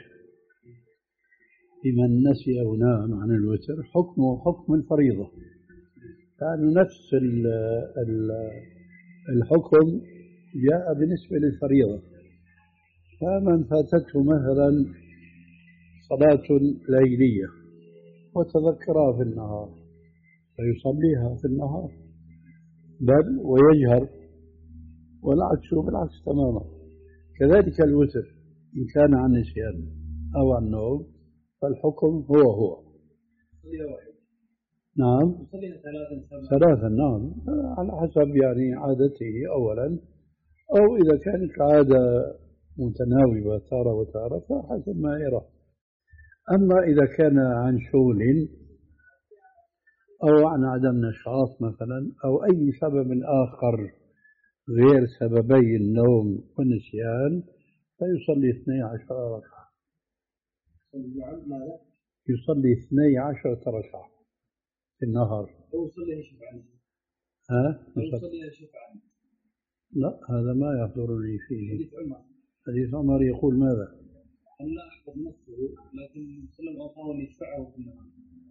بمن نسي أو نام عن الوتر حكمه حكم الفريضة، لأن نفس الحكم جاء بالنسبة للفريضة. فمن فاتته مثلا صلاة ليلية وتذكرها في النهار فيصليها في النهار بل ويجهر، والعكس بالعكس تماما. كذلك الوتر إن كان عن نسيان أو عن نوم فالحكم هو هو. نعم ثلاثا. نعم على حسب يعني عادته أولا، أو إذا كانت العادة متناوبة تارة وتارة فحسب ما يرى. أما إذا كان عن شغل أو عن عدم نشاط مثلا أو أي سبب آخر غير سببي النوم والنسيان فيصلي اثني عشر ركعة. يصلي اثني عشر ركعة في النهار. أو يصلي شفعا. ها؟ يصلي شفعا. لا هذا ما يحضر لي فيه. حديث عمر. حديث عمر يقول ماذا؟ أن لا أحفظ نفسه لكن سلم أعطاه أن يشفعه في النهار.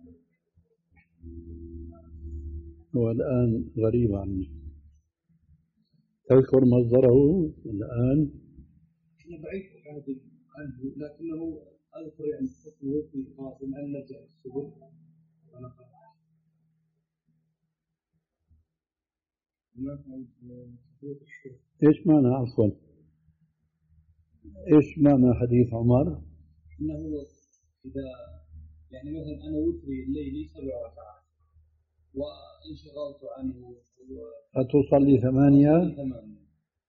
هو الآن غريب عني. تذكر مصدره الآن؟ أنا بعيد عنه لكنه أذكر يعني حكمه في قاسم أن نرجع السبل ونقرأ. إيش معنى عفوا؟ إيش معنى حديث عمر؟ إنه إذا يعني مثلا أنا وتري الليلي سبع ركعات وانشغلت عنه أتصلي ثمانية؟ ثمانية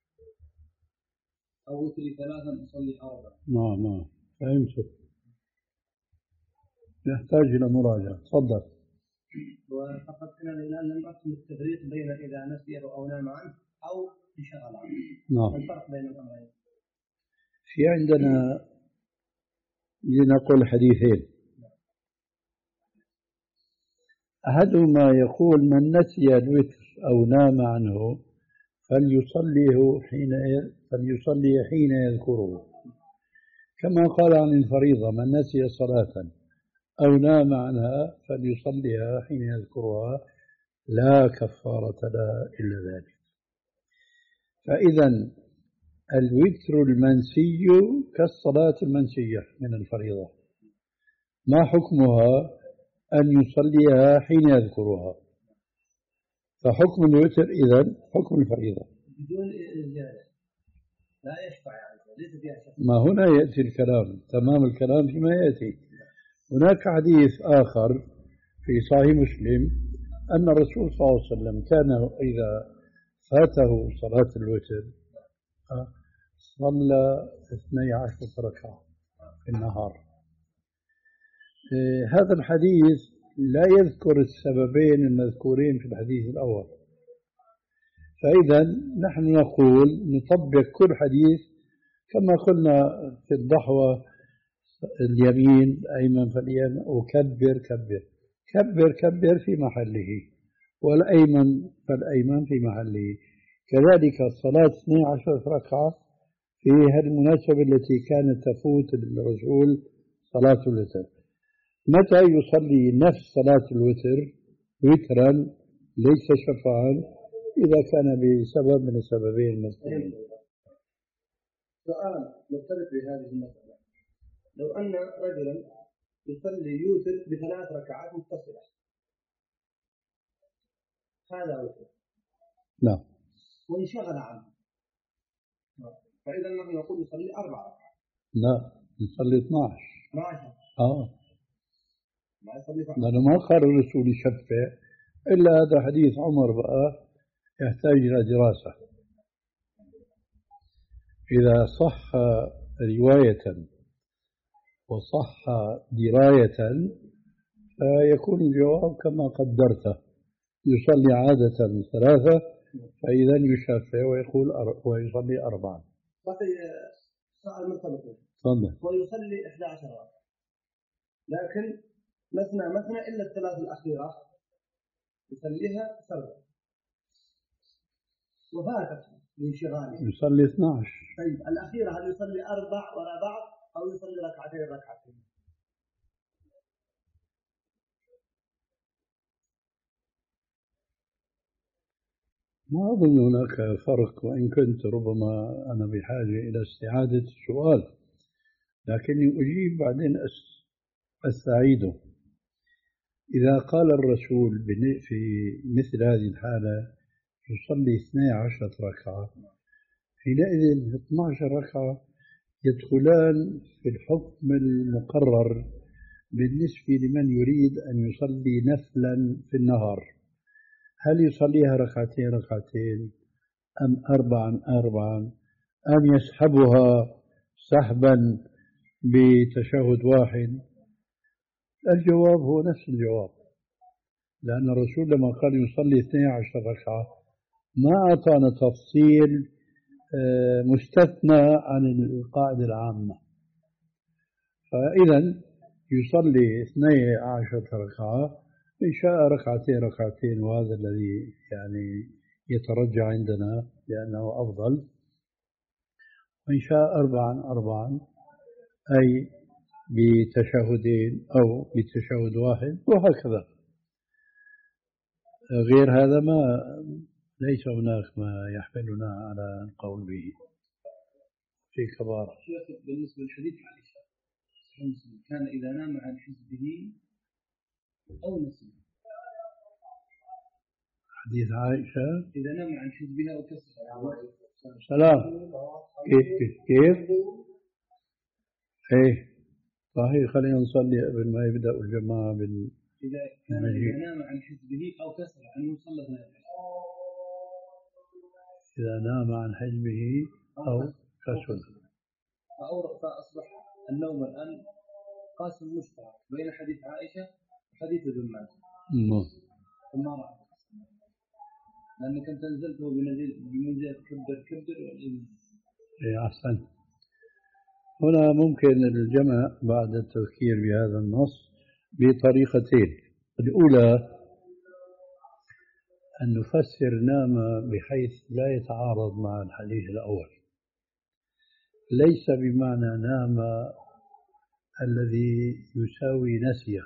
أو وتري ثلاثا أصلي أربعة. نعم نعم فهمت. يحتاج إلى مراجعة. تفضل. وفقط أنا الآن لم أفهم التفريق بين إذا نسي أو نام عنه أو انشغل عنه. نعم. الفرق بين الأمرين. في عندنا لنقول حديثين. أحدهما يقول من نسي الوتر أو نام عنه فليصليه حين فليصلي حين يذكره، كما قال عن الفريضة من نسي صلاة أو نام عنها فليصليها حين يذكرها لا كفارة لها إلا ذلك. فإذا الوتر المنسي كالصلاة المنسية من الفريضة، ما حكمها؟ أن يصليها حين يذكرها. فحكم الوتر إذن حكم الفريضة بدون زيادة لا يشفع يعني ليس فيها شفع. ما هنا يأتي الكلام، تمام الكلام فيما يأتي. هناك حديث آخر في صحيح مسلم أن الرسول صلى الله عليه وسلم كان إذا فاته صلاة الوتر صلى اثني عشر ركعة في النهار. هذا الحديث لا يذكر السببين المذكورين في الحديث الأول، فإذا نحن نقول نطبق كل حديث كما قلنا في الضحوة اليمين أيمن فاليمين وكبر كبر كبر كبر في محله، والأيمن فالأيمن في محله. كذلك الصلاة اثني عشر ركعة في هذه المناسبة التي كانت تفوت الرسول صلاة الوتر. متى يصلي نفس صلاة الوتر وترا ليس شفعا؟ إذا كان بسبب من السببين المذكورين. سؤال مرتبط بهذه المسألة، لو أن رجلا يصلي يوتر بثلاث ركعات متصلة، هذا وتر؟ لا. وانشغل عنه، فإذا نحن نقول يصلي أربع ركعات. لا، يصلي اثني عشر. اثني عشر. آه. ما يصلي فقط. لأنه ما قال الرسول يشفع إلا هذا حديث عمر بقى يحتاج إلى دراسة. إذا صح رواية وصح دراية فيكون الجواب كما قدرته، يصلي عادة ثلاثة فإذا يشفع ويقول أر... ويصلي أربعة. بقي سؤال مرتبط. تفضل. ويصلي إحدى عشر ركعة، لكن مثنى مثنى إلا الثلاث الأخيرة يصليها سبع وفاتت لانشغاله. يصلي اثني عشر. طيب الأخيرة هل يصلي أربع وراء بعض أو يصلي ركعتين ركعتين؟ ما أظن هناك فرق، وإن كنت ربما أنا بحاجة إلى استعادة السؤال، لكني أجيب بعدين أستعيده. إذا قال الرسول في مثل هذه الحالة يصلي اثني عشر ركعة، حينئذ اثني عشر ركعة يدخلان في الحكم المقرر بالنسبة لمن يريد أن يصلي نفلا في النهار. هل يصليها ركعتين ركعتين أم أربعا أربعا أم يسحبها سحبا بتشهد واحد؟ الجواب هو نفس الجواب، لأن الرسول لما قال يصلي اثني عشر ركعة ما أعطانا تفصيل مستثنى عن القاعدة العامة. فإذا يصلي اثني عشر ركعة، إن شاء ركعتين ركعتين، وهذا الذي يعني يترجع عندنا لأنه أفضل، وإن شاء أربعا أربعا أي بتشهدين أو بتشهد واحد، وهكذا. غير هذا ما ليس هناك ما يحملنا على القول به في كبار. بالنسبة للحديث عائشة كان إذا نام عن حزبه أو نسي. حديث عائشة إذا نام عن حزبها أو كسر. سلام. كيف كيف؟ إيه صحيح. خلينا نصلي قبل ما يبدأ الجماعة بال. إذا كان إذا نام عن حزبه أو كسر أن يصلى اثنين. إذا نام عن حزبه أو كسر. فأصبح النوم الآن قاسم مشترك بين حديث عائشة وحديث ابن ماجه. نعم. فما رأيك؟ لأنك أنت نزلته بنزيل بمنزل كبر كبر. إيه أحسن. هنا ممكن الجمع بعد التفكير بهذا النص بطريقتين. الأولى أن نفسر نام بحيث لا يتعارض مع الحديث الأول، ليس بمعنى نام الذي يساوي نسيه.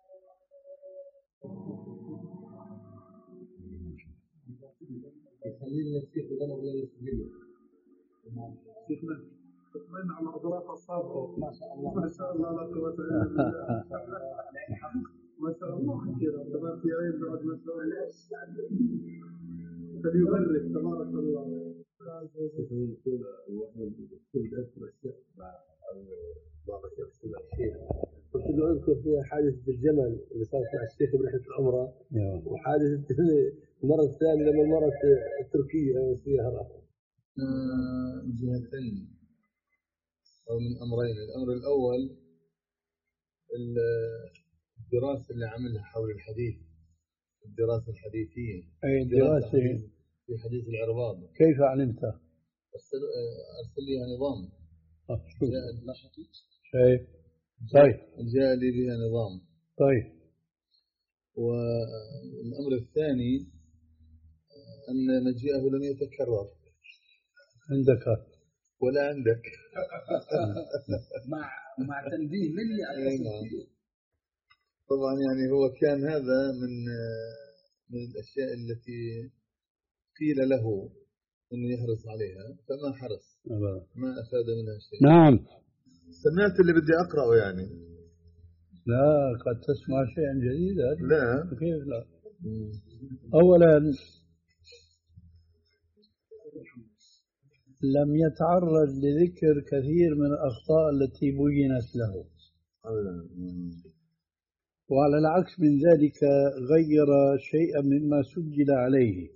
خلينا نسيب ولا ولا يسجله. شيخنا تطمئن على أضراف الصابر. ما شاء الله ما شاء الله لا قوة إلا بالله. ما شاء الله كثير تبارك يا عين بعد ما شاء الله فليبارك تبارك الله. قلت له اذكر فيها حادثة الجمل اللي صارت مع الشيخ برحلة العمرة، وحادثة المرة الثانية لما المرة التركية فيها من جهتين أو من أمرين. الأمر الأول الدراسة اللي عملها حول الحديث، الدراسة الحديثية. أي الدراسة في حديث العرباض. كيف علمت؟ أرسل أرسل لي نظام. شايف؟ طيب. جاء لي بها نظام. طيب. والأمر الثاني أن مجيئه لم يتكرر عندك ولا عندك. مع مع تنبيه مني على التسجيل. طبعا يعني هو كان هذا من من الأشياء التي قيل له أنه يحرص عليها فما حرص، ما أفاد منها شيء. نعم. سمعت اللي بدي أقرأه يعني. لا قد تسمع شيئا جديدا. لا كيف لا؟ أولا لم يتعرض لذكر كثير من الأخطاء التي بينت له، وعلى العكس من ذلك غير شيئا مما سجل عليه.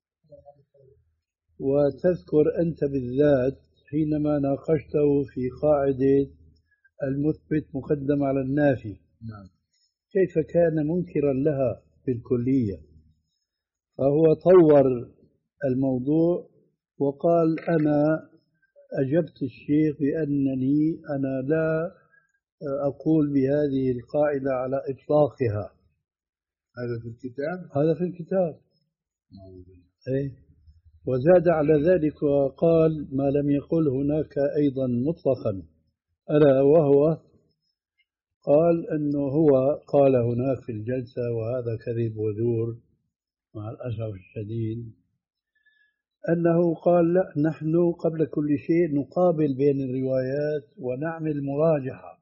وتذكر أنت بالذات حينما ناقشته في قاعدة المثبت مقدم على النافي كيف كان منكرا لها في الكلية، فهو طور الموضوع وقال أنا أجبت الشيخ بأنني أنا لا أقول بهذه القاعدة على إطلاقها. هذا في الكتاب؟ هذا في الكتاب. أي. وزاد على ذلك وقال ما لم يقل هناك أيضا مطلقا، ألا وهو قال أنه هو قال هناك في الجلسة، وهذا كذب وزور مع الأسف الشديد، أنه قال لا نحن قبل كل شيء نقابل بين الروايات ونعمل مراجحة،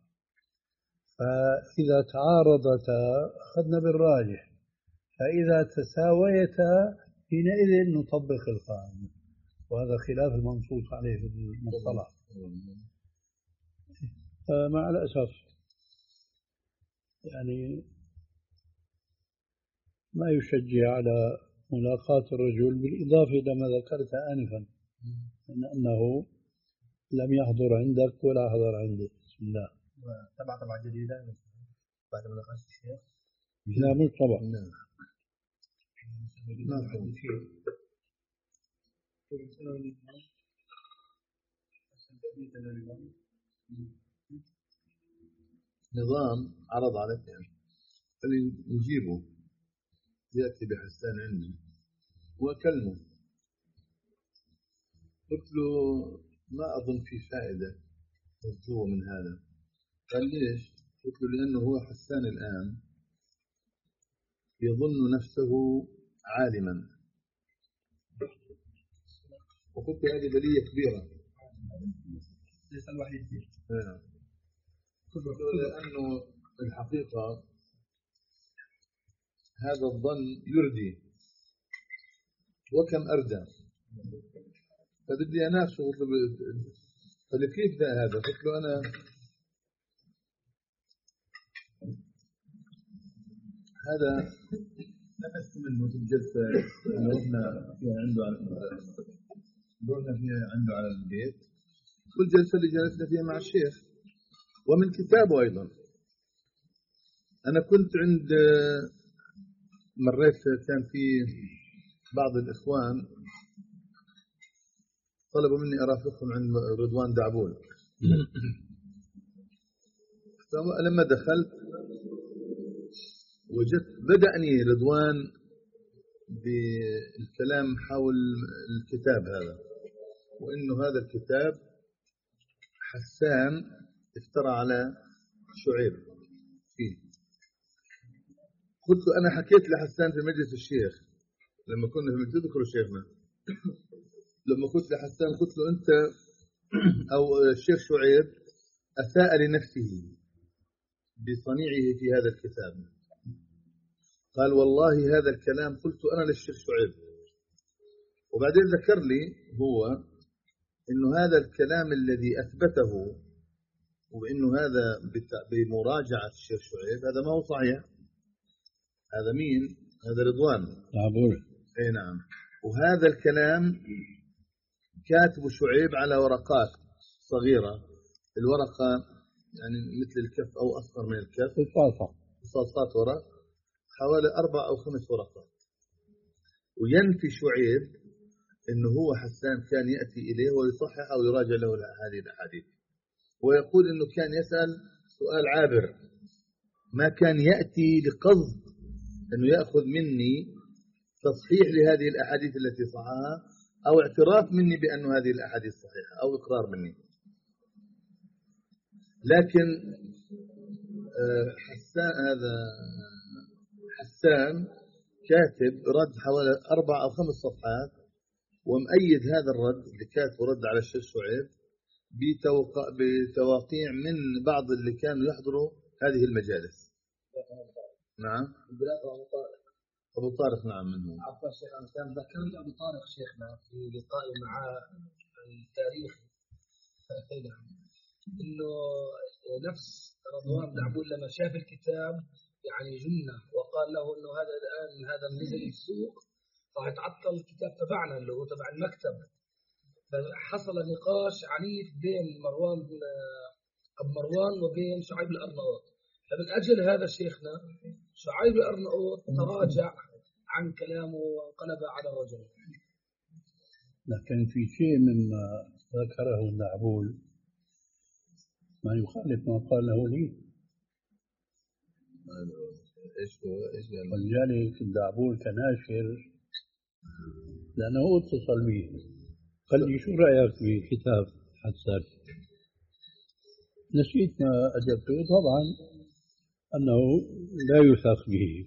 فإذا تعارضتا أخذنا بالراجح، فإذا تساويتا حينئذ نطبق القاعدة، وهذا خلاف المنصوص عليه في المصطلح. مع الأسف يعني ما يشجع على ملاقاة الرجل، بالإضافة إلى ما ذكرت آنفا من أنه لم يحضر عندك ولا حضر عندي. بسم الله. وتبع طبعا جديدة بعد ما ناقشت الشيخ؟ لا مش طبعا. نظام عرض عليك يعني اللي نجيبه يأتي بحسان عندي وأكلمه، قلت له ما أظن في فائدة مرجوة من هذا. قال ليش؟ قلت له لأنه هو حسان الآن يظن نفسه عالما، وقلت هذه بلية كبيرة ليس الوحيد فيه. لأنه الحقيقة هذا الظن يردي وكم أردى، فبدي أناقشه. قلت له قال كيف ده هذا؟ قلت له أنا هذا نفست منه في الجلسة اللي رحنا فيها عنده على رحنا فيها عنده على البيت، والجلسة اللي جلسنا فيها مع الشيخ، ومن كتابه أيضا. أنا كنت عند مريت كان في بعض الإخوان طلبوا مني أرافقهم عند رضوان دعبول فلما دخلت وجدت بدأني رضوان بالكلام حول الكتاب هذا، وإنه هذا الكتاب حسان افترى على شعيب فيه. قلت أنا حكيت لحسان في مجلس الشيخ لما كنا في مجلس، ذكروا شيخنا لما قلت لحسان قلت له أنت أو الشيخ شعيب أساء لنفسه بصنيعه في هذا الكتاب. قال والله هذا الكلام قلت أنا للشيخ شعيب. وبعدين ذكر لي هو إنه هذا الكلام الذي أثبته وإنه هذا بمراجعة الشيخ شعيب هذا ما هو صحيح. هذا مين؟ هذا رضوان عبور. اي نعم. وهذا الكلام كاتب شعيب على ورقات صغيرة، الورقة يعني مثل الكف أو أصغر من الكف، قصاصات ورق حوالي أربع أو خمس ورقات. وينفي شعيب إنه هو حسان كان يأتي إليه ويصحح أو يراجع له هذه الأحاديث، ويقول إنه كان يسأل سؤال عابر، ما كان يأتي لقصد إنه يأخذ مني تصحيح لهذه الأحاديث التي صححها أو اعتراف مني بأن هذه الأحاديث صحيحة أو إقرار مني. لكن حسان هذا حسان كاتب رد حوالي أربع أو خمس صفحات، ومؤيد هذا الرد اللي كاتب رد على الشيخ شعيب بتواقيع من بعض اللي كانوا يحضروا هذه المجالس. نعم أبو طارق. نعم منه. عفوا شيخ كان ذكر لي أبو طارق شيخنا في لقائي مع التاريخ إنه نفس رضوان بن عبود لما شاف الكتاب يعني جنة وقال له إنه هذا الآن هذا نزل السوق راح يتعطل الكتاب تبعنا اللي هو تبع المكتب. فحصل نقاش عنيف بين مروان أبو مروان وبين شعيب الأرناؤوط. فمن أجل هذا شيخنا شعيب الأرناؤوط تراجع عن كلامه وانقلب على الرجل. لكن في شيء مما ذكره النعبول ما يخالف ما قاله لي. ايش هو ايش قال؟ ولذلك النعبول كناشر لأنه اتصل به قال لي شو رأيك بكتاب حسان؟ نسيت ما أجبته طبعا أنه لا يثق به،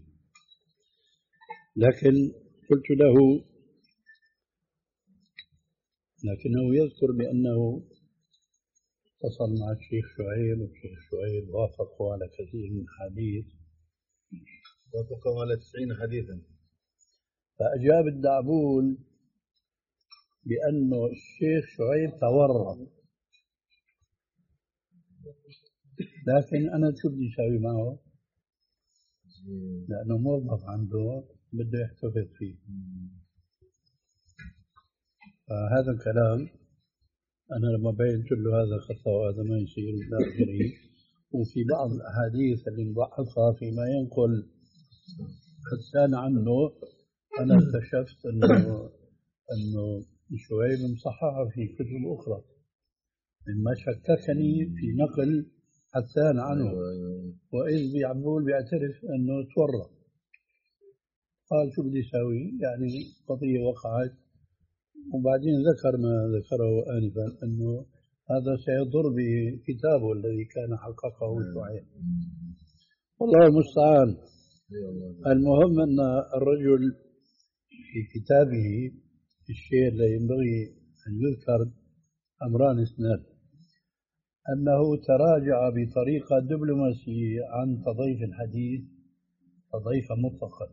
لكن قلت له لكنه يذكر بأنه اتصل مع الشيخ شعيب والشيخ شعيب وافقوا على كثير من الحديث، وافقوا على تسعين حديثا. فأجاب الدعبول بأنه الشيخ شعيب تورط، لكن أنا شو بدي أسوي معه؟ لأنه موظف عنده بده يحتفظ فيه. فهذا الكلام أنا لما بينت له هذا خطأ وهذا ما يصير إلى آخره. وفي بعض الأحاديث اللي نبحثها فيما ينقل حسان عنه أنا اكتشفت أنه أنه شعيب مصححة في كتب أخرى مما شككني في نقل حسان عنه، وإذ بعبول بيعترف أنه تورط. قال شو بدي أسوي؟ يعني قضية وقعت. وبعدين ذكر ما ذكره آنفا أنه هذا سيضر بكتابه الذي كان حققه شعيب. والله المستعان. المهم أن الرجل في كتابه الشيء الذي ينبغي أن يذكر أمران اثنان: أنه تراجع بطريقة دبلوماسية عن تضيف الحديث تضيف مطلقا،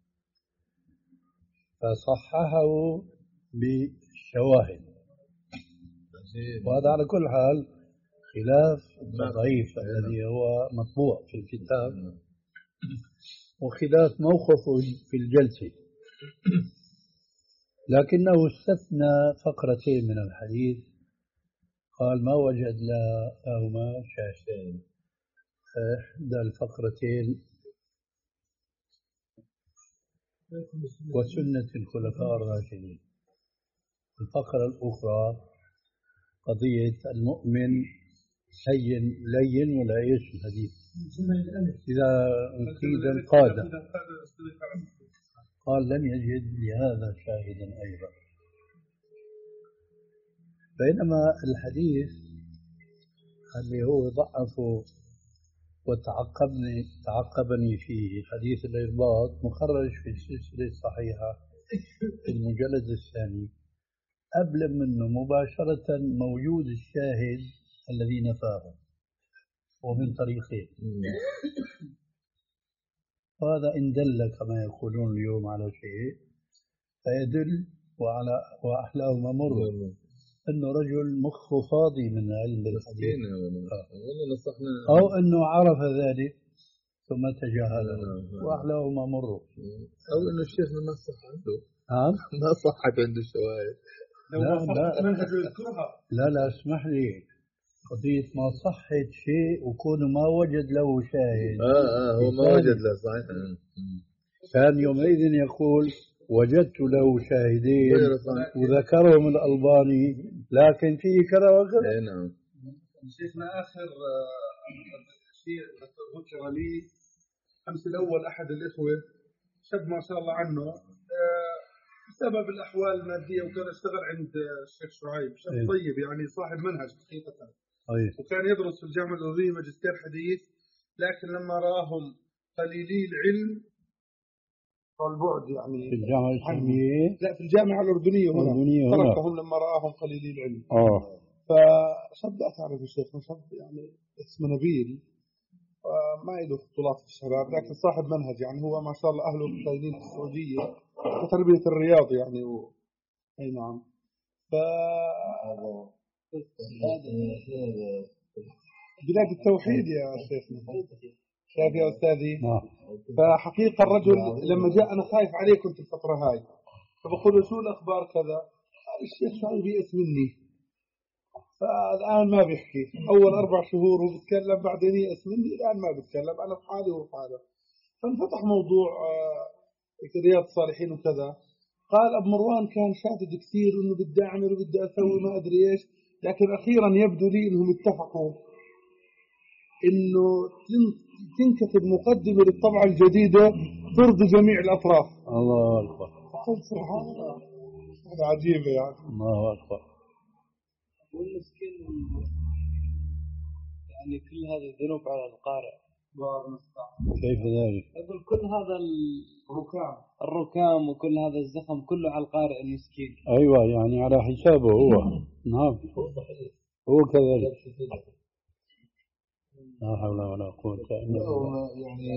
فصححه بالشواهد، وهذا على كل حال خلاف التضعيف الذي هو مطبوع في الكتاب وخلاف موقفه في الجلسة. لكنه استثنى فقرتين من الحديث، قال ما وجد لهما شاشتين. إحدى الفقرتين وسنة الخلفاء الراشدين، الفقرة الأخرى قضية المؤمن هين لين ولا ايش الحديث؟ إذا قيد انقاد قال لم يجد لهذا شاهدا أيضا. بينما الحديث اللي هو ضعفه وتعقبني تعقبني فيه حديث الإرباط مخرج في السلسلة الصحيحة في المجلد الثاني، أبلغ منه مباشرة موجود الشاهد الذي نفاه ومن طريقين. وهذا إن دل كما يقولون اليوم على شيء فيدل وعلى وأحلاه ممر أنه رجل مخه فاضي من علم الحديث، أو أنه عرف ذلك ثم تجاهله وأحلاه ممر، أو أنه الشيخ ما صح عنده نعم ما صحت عنده الشواهد. لا لا لا لا اسمح لي، قضية ما صحت شيء وكونه ما وجد له شاهد. آه آه هو ما وجد له صحيح. كان يومئذ يقول وجدت له شاهدين وذكرهم الألباني لكن فيه كذا وكذا. نعم. شيخنا آخر شيء ذكر لي أمس الأول أحد الإخوة شاب ما شاء الله عنه بسبب الأحوال المادية وكان اشتغل عند الشيخ شعيب، شاب طيب يعني صاحب منهج حقيقة، وكان يدرس في الجامعة الأردنية ماجستير حديث، لكن لما رآهم قليلي العلم والبعد يعني في الجامعة الإسلامية، لا في الجامعة الأردنية هنا تركهم لما رآهم قليلي العلم. آه فصدقت على الشيخ شاب يعني اسمه نبيل، ما له اختلاط في الشباب لكن صاحب منهج، يعني هو ما شاء الله أهله قايمين في السعودية وتربية الرياض يعني و... أي نعم. ف بلاد التوحيد يا شيخنا، شايف يا أستاذي. فحقيقة الرجل لما جاء أنا خايف عليه كنت الفترة هاي، فبقول له شو الأخبار كذا، قال الشيخ شعيب يئس مني، فالآن ما بيحكي. أول أربع شهور هو بيتكلم بعدين يئس مني، الآن ما بيتكلم، أنا في حالي وهو في حاله. فانفتح موضوع رياض الصالحين وكذا، قال أبو مروان كان شادد كثير وإنه بدي أعمل وبدي أسوي ما أدري إيش، لكن أخيرا يبدو لي إنهم اتفقوا إنه تنكتب مقدمة للطبعة الجديدة ترضي جميع الأطراف. الله أكبر. قلت سبحان الله، هذا عجيب يعني. الله أكبر. والمسكين يعني كل هذه الذنوب على القارئ. كيف ذلك؟ أقول كل هذا الركام الركام وكل هذا الزخم كله على القارئ المسكين. أيوة يعني على حسابه هو. نعم هو كذلك. لا حول ولا قوة إلا بالله. يعني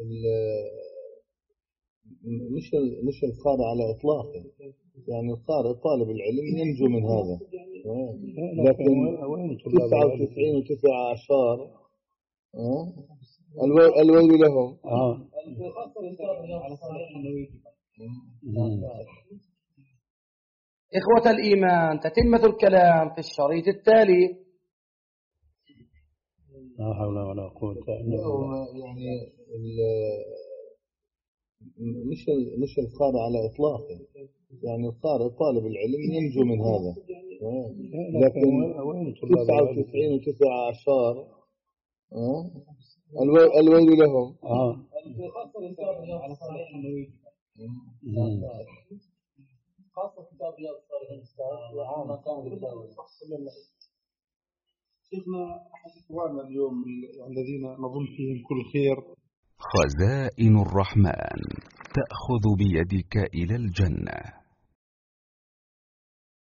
مش مش القارئ على إطلاقه، يعني القارئ طالب العلم ينجو من هذا، لكن تسعة وتسعين وتسعة عشر الويل لهم. آه. إخوة الإيمان، تتمة الكلام في الشريط التالي. لا حول ولا قوة إلا بالله. يعني مش مش القارئ على إطلاقه، يعني القارئ طالب العلم ينجو من هذا، لكن تسعة وتسعين وتسعة عشر الويل لهم. آه. خاصة كتاب رياض الصالحين. شيخنا أحد إخواننا اليوم الذين نظن فيهم كل خير. خزائن الرحمن تأخذ بيدك إلى الجنة.